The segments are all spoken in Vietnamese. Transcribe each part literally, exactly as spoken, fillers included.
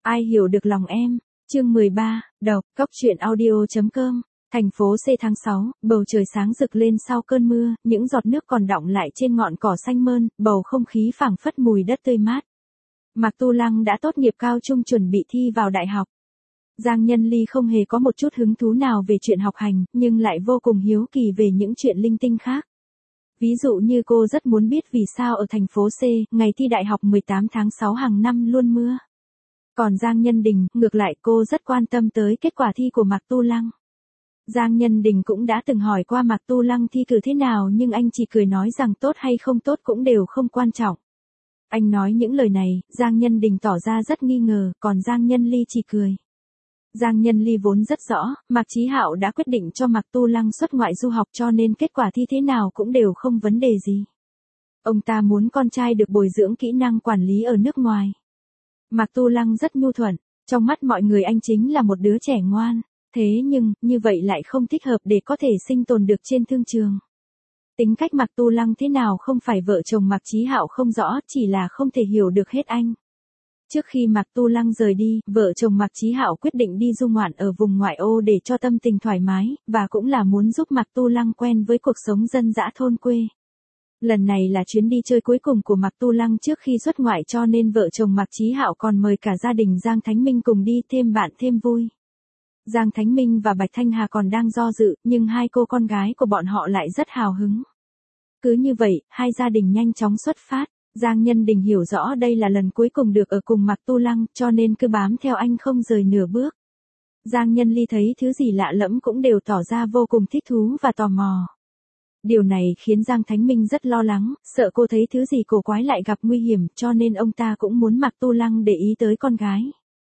Ai hiểu được lòng em. Chương mười ba, đọc, Cốc truyện audio chấm com. Thành phố C tháng sáu, bầu trời sáng rực lên sau cơn mưa, những giọt nước còn đọng lại trên ngọn cỏ xanh mơn, bầu không khí phảng phất mùi đất tươi mát. Mạc Tu Lăng đã tốt nghiệp cao trung chuẩn bị thi vào đại học. Giang Nhân Ly không hề có một chút hứng thú nào về chuyện học hành, nhưng lại vô cùng hiếu kỳ về những chuyện linh tinh khác. Ví dụ như cô rất muốn biết vì sao ở thành phố C, ngày thi đại học mười tám tháng sáu hàng năm luôn mưa. Còn Giang Nhân Đình, ngược lại cô rất quan tâm tới kết quả thi của Mạc Tu Lăng. Giang Nhân Đình cũng đã từng hỏi qua Mạc Tu Lăng thi cử thế nào nhưng anh chỉ cười nói rằng tốt hay không tốt cũng đều không quan trọng. Anh nói những lời này, Giang Nhân Đình tỏ ra rất nghi ngờ, còn Giang Nhân Ly chỉ cười. Giang Nhân Ly vốn rất rõ, Mạc Chí Hạo đã quyết định cho Mạc Tu Lăng xuất ngoại du học cho nên kết quả thi thế nào cũng đều không vấn đề gì. Ông ta muốn con trai được bồi dưỡng kỹ năng quản lý ở nước ngoài. Mạc Tu Lăng rất nhu thuận, trong mắt mọi người anh chính là một đứa trẻ ngoan, thế nhưng, như vậy lại không thích hợp để có thể sinh tồn được trên thương trường. Tính cách Mạc Tu Lăng thế nào không phải vợ chồng Mạc Chí Hạo không rõ, chỉ là không thể hiểu được hết anh. Trước khi Mạc Tu Lăng rời đi, vợ chồng Mạc Chí Hạo quyết định đi du ngoạn ở vùng ngoại ô để cho tâm tình thoải mái, và cũng là muốn giúp Mạc Tu Lăng quen với cuộc sống dân dã thôn quê. Lần này là chuyến đi chơi cuối cùng của Mạc Tu Lăng trước khi xuất ngoại cho nên vợ chồng Mạc Chí Hạo còn mời cả gia đình Giang Thánh Minh cùng đi, thêm bạn thêm vui. Giang Thánh Minh và Bạch Thanh Hà còn đang do dự, nhưng hai cô con gái của bọn họ lại rất hào hứng. Cứ như vậy, hai gia đình nhanh chóng xuất phát. Giang Nhân Đình hiểu rõ đây là lần cuối cùng được ở cùng Mạc Tu Lăng, cho nên cứ bám theo anh không rời nửa bước. Giang Nhân Ly thấy thứ gì lạ lẫm cũng đều tỏ ra vô cùng thích thú và tò mò. Điều này khiến Giang Thánh Minh rất lo lắng, sợ cô thấy thứ gì cổ quái lại gặp nguy hiểm, cho nên ông ta cũng muốn Mạc Tu Lăng để ý tới con gái.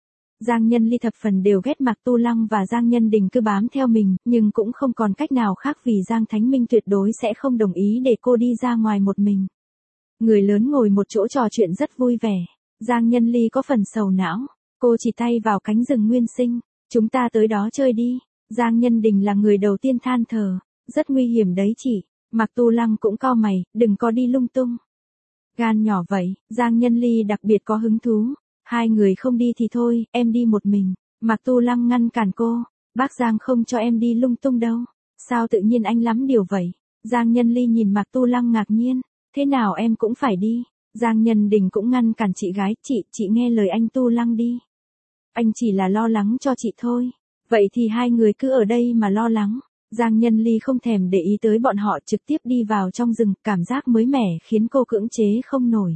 Giang Nhân Ly thập phần đều ghét Mạc Tu Lăng và Giang Nhân Đình cứ bám theo mình, nhưng cũng không còn cách nào khác vì Giang Thánh Minh tuyệt đối sẽ không đồng ý để cô đi ra ngoài một mình. Người lớn ngồi một chỗ trò chuyện rất vui vẻ. Giang Nhân Ly có phần sầu não. Cô chỉ tay vào cánh rừng nguyên sinh. Chúng ta tới đó chơi đi. Giang Nhân Đình là người đầu tiên than thở. Rất nguy hiểm đấy chị. Mạc Tu Lăng cũng cau mày, đừng có đi lung tung. Gan nhỏ vậy, Giang Nhân Ly đặc biệt có hứng thú. Hai người không đi thì thôi, em đi một mình. Mạc Tu Lăng ngăn cản cô. Bác Giang không cho em đi lung tung đâu. Sao tự nhiên anh lắm điều vậy? Giang Nhân Ly nhìn Mạc Tu Lăng ngạc nhiên. Thế nào em cũng phải đi. Giang Nhân Đình cũng ngăn cản chị gái, chị, chị nghe lời anh Tu Lăng đi. Anh chỉ là lo lắng cho chị thôi. Vậy thì hai người cứ ở đây mà lo lắng. Giang Nhân Ly không thèm để ý tới bọn họ, trực tiếp đi vào trong rừng, cảm giác mới mẻ khiến cô cưỡng chế không nổi.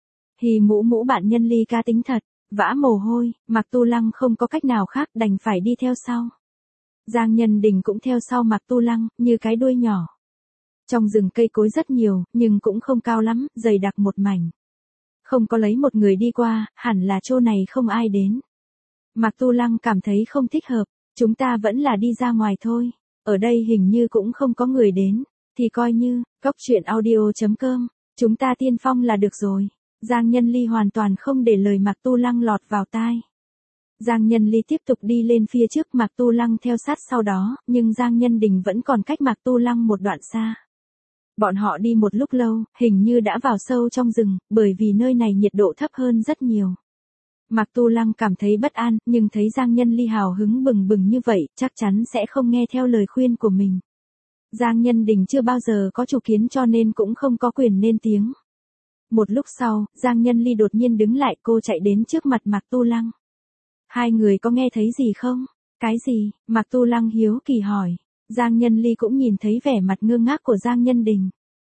Hì mũ mũ bạn Nhân Ly cá tính thật, vã mồ hôi, Mạc Tu Lăng không có cách nào khác đành phải đi theo sau. Giang Nhân Đình cũng theo sau Mạc Tu Lăng, như cái đuôi nhỏ. Trong rừng cây cối rất nhiều, nhưng cũng không cao lắm, dày đặc một mảnh. Không có lấy một người đi qua, hẳn là chỗ này không ai đến. Mạc Tu Lăng cảm thấy không thích hợp, chúng ta vẫn là đi ra ngoài thôi. Ở đây hình như cũng không có người đến, thì coi như, Cốc truyện audio chấm com, chúng ta tiên phong là được rồi. Giang Nhân Ly hoàn toàn không để lời Mạc Tu Lăng lọt vào tai. Giang Nhân Ly tiếp tục đi lên phía trước, Mạc Tu Lăng theo sát sau đó, nhưng Giang Nhân Đình vẫn còn cách Mạc Tu Lăng một đoạn xa. Bọn họ đi một lúc lâu, hình như đã vào sâu trong rừng, bởi vì nơi này nhiệt độ thấp hơn rất nhiều. Mạc Tu Lăng cảm thấy bất an, nhưng thấy Giang Nhân Ly hào hứng bừng bừng như vậy, chắc chắn sẽ không nghe theo lời khuyên của mình. Giang Nhân Đình chưa bao giờ có chủ kiến cho nên cũng không có quyền nên tiếng. Một lúc sau, Giang Nhân Ly đột nhiên đứng lại, cô chạy đến trước mặt Mạc Tu Lăng. Hai người có nghe thấy gì không? Cái gì? Mạc Tu Lăng hiếu kỳ hỏi. Giang Nhân Ly cũng nhìn thấy vẻ mặt ngơ ngác của Giang Nhân Đình.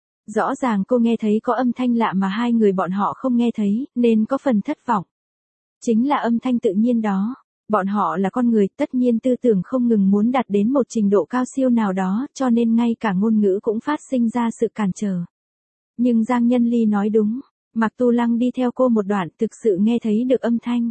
Rõ ràng cô nghe thấy có âm thanh lạ mà hai người bọn họ không nghe thấy, nên có phần thất vọng. Chính là âm thanh tự nhiên đó. Bọn họ là con người, tất nhiên tư tưởng không ngừng muốn đạt đến một trình độ cao siêu nào đó, cho nên ngay cả ngôn ngữ cũng phát sinh ra sự cản trở. Nhưng Giang Nhân Ly nói đúng, Mạc Tu Lăng đi theo cô một đoạn thực sự nghe thấy được âm thanh.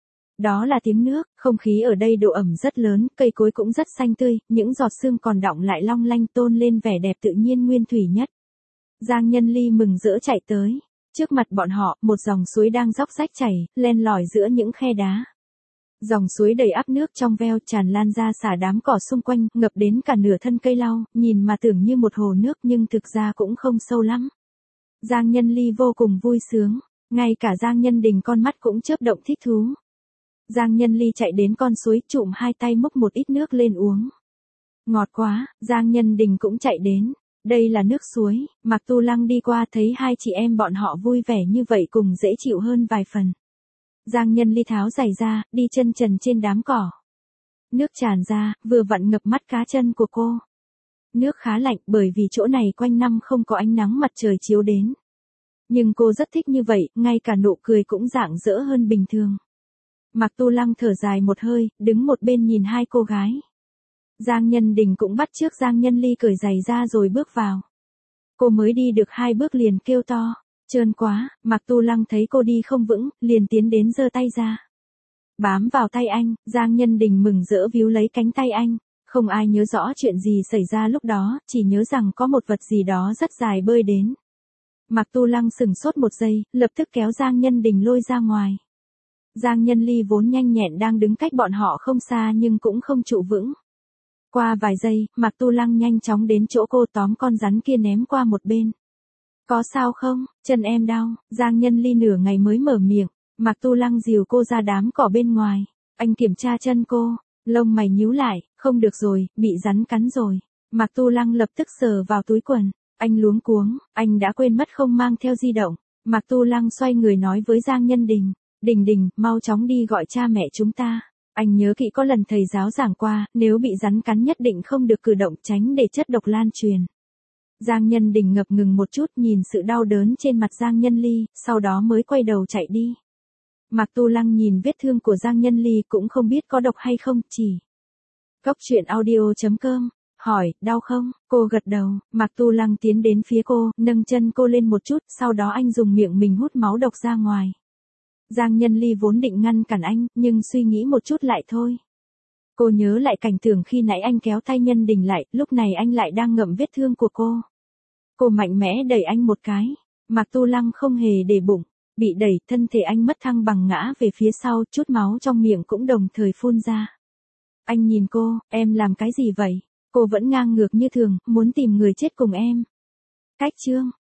Đó là tiếng nước, không khí ở đây độ ẩm rất lớn, cây cối cũng rất xanh tươi, những giọt sương còn đọng lại long lanh tôn lên vẻ đẹp tự nhiên nguyên thủy nhất. Giang Nhân Ly mừng rỡ chạy tới. Trước mặt bọn họ, một dòng suối đang róc rách chảy, len lỏi giữa những khe đá. Dòng suối đầy ắp nước trong veo tràn lan ra xả đám cỏ xung quanh, ngập đến cả nửa thân cây lau, nhìn mà tưởng như một hồ nước nhưng thực ra cũng không sâu lắm. Giang Nhân Ly vô cùng vui sướng, ngay cả Giang Nhân Đình con mắt cũng chớp động thích thú. Giang Nhân Ly chạy đến con suối, trụm hai tay múc một ít nước lên uống. Ngọt quá, Giang Nhân Đình cũng chạy đến. Đây là nước suối, Mạc Tu Lăng đi qua thấy hai chị em bọn họ vui vẻ như vậy cùng dễ chịu hơn vài phần. Giang Nhân Ly tháo giày ra, đi chân trần trên đám cỏ. Nước tràn ra, vừa vặn ngập mắt cá chân của cô. Nước khá lạnh bởi vì chỗ này quanh năm không có ánh nắng mặt trời chiếu đến. Nhưng cô rất thích như vậy, ngay cả nụ cười cũng rạng rỡ hơn bình thường. Mạc Tu Lăng thở dài một hơi, đứng một bên nhìn hai cô gái. Giang Nhân Đình cũng bắt chước Giang Nhân Ly cởi giày ra rồi bước vào. Cô mới đi được hai bước liền kêu to, trơn quá. Mạc Tu Lăng thấy cô đi không vững, liền tiến đến giơ tay ra. Bám vào tay anh, Giang Nhân Đình mừng rỡ víu lấy cánh tay anh. Không ai nhớ rõ chuyện gì xảy ra lúc đó, chỉ nhớ rằng có một vật gì đó rất dài bơi đến. Mạc Tu Lăng sửng sốt một giây, lập tức kéo Giang Nhân Đình lôi ra ngoài. Giang Nhân Ly vốn nhanh nhẹn đang đứng cách bọn họ không xa nhưng cũng không trụ vững. Qua vài giây, Mạc Tu Lăng nhanh chóng đến chỗ cô, tóm con rắn kia ném qua một bên. Có sao không, chân em đau. Giang Nhân Ly nửa ngày mới mở miệng. Mạc Tu Lăng dìu cô ra đám cỏ bên ngoài. Anh kiểm tra chân cô, lông mày nhíu lại, không được rồi, bị rắn cắn rồi. Mạc Tu Lăng lập tức sờ vào túi quần. Anh luống cuống, anh đã quên mất không mang theo di động. Mạc Tu Lăng xoay người nói với Giang Nhân Đình. Đình Đình, mau chóng đi gọi cha mẹ chúng ta. Anh nhớ kỹ có lần thầy giáo giảng qua, nếu bị rắn cắn nhất định không được cử động, tránh để chất độc lan truyền. Giang Nhân Đình ngập ngừng một chút, nhìn sự đau đớn trên mặt Giang Nhân Ly, sau đó mới quay đầu chạy đi. Mạc Tu Lăng nhìn vết thương của Giang Nhân Ly cũng không biết có độc hay không, chỉ. Cốc truyện audio chấm com, hỏi, đau không? Cô gật đầu. Mạc Tu Lăng tiến đến phía cô, nâng chân cô lên một chút, sau đó anh dùng miệng mình hút máu độc ra ngoài. Giang Nhân Ly vốn định ngăn cản anh, nhưng suy nghĩ một chút lại thôi. Cô nhớ lại cảnh tượng khi nãy anh kéo tay Nhân Đình lại, lúc này anh lại đang ngậm vết thương của cô. Cô mạnh mẽ đẩy anh một cái. Mạc Tu Lăng không hề để bụng. Bị đẩy, thân thể anh mất thăng bằng ngã về phía sau, chút máu trong miệng cũng đồng thời phun ra. Anh nhìn cô, em làm cái gì vậy? Cô vẫn ngang ngược như thường, muốn tìm người chết cùng em. Cách chương.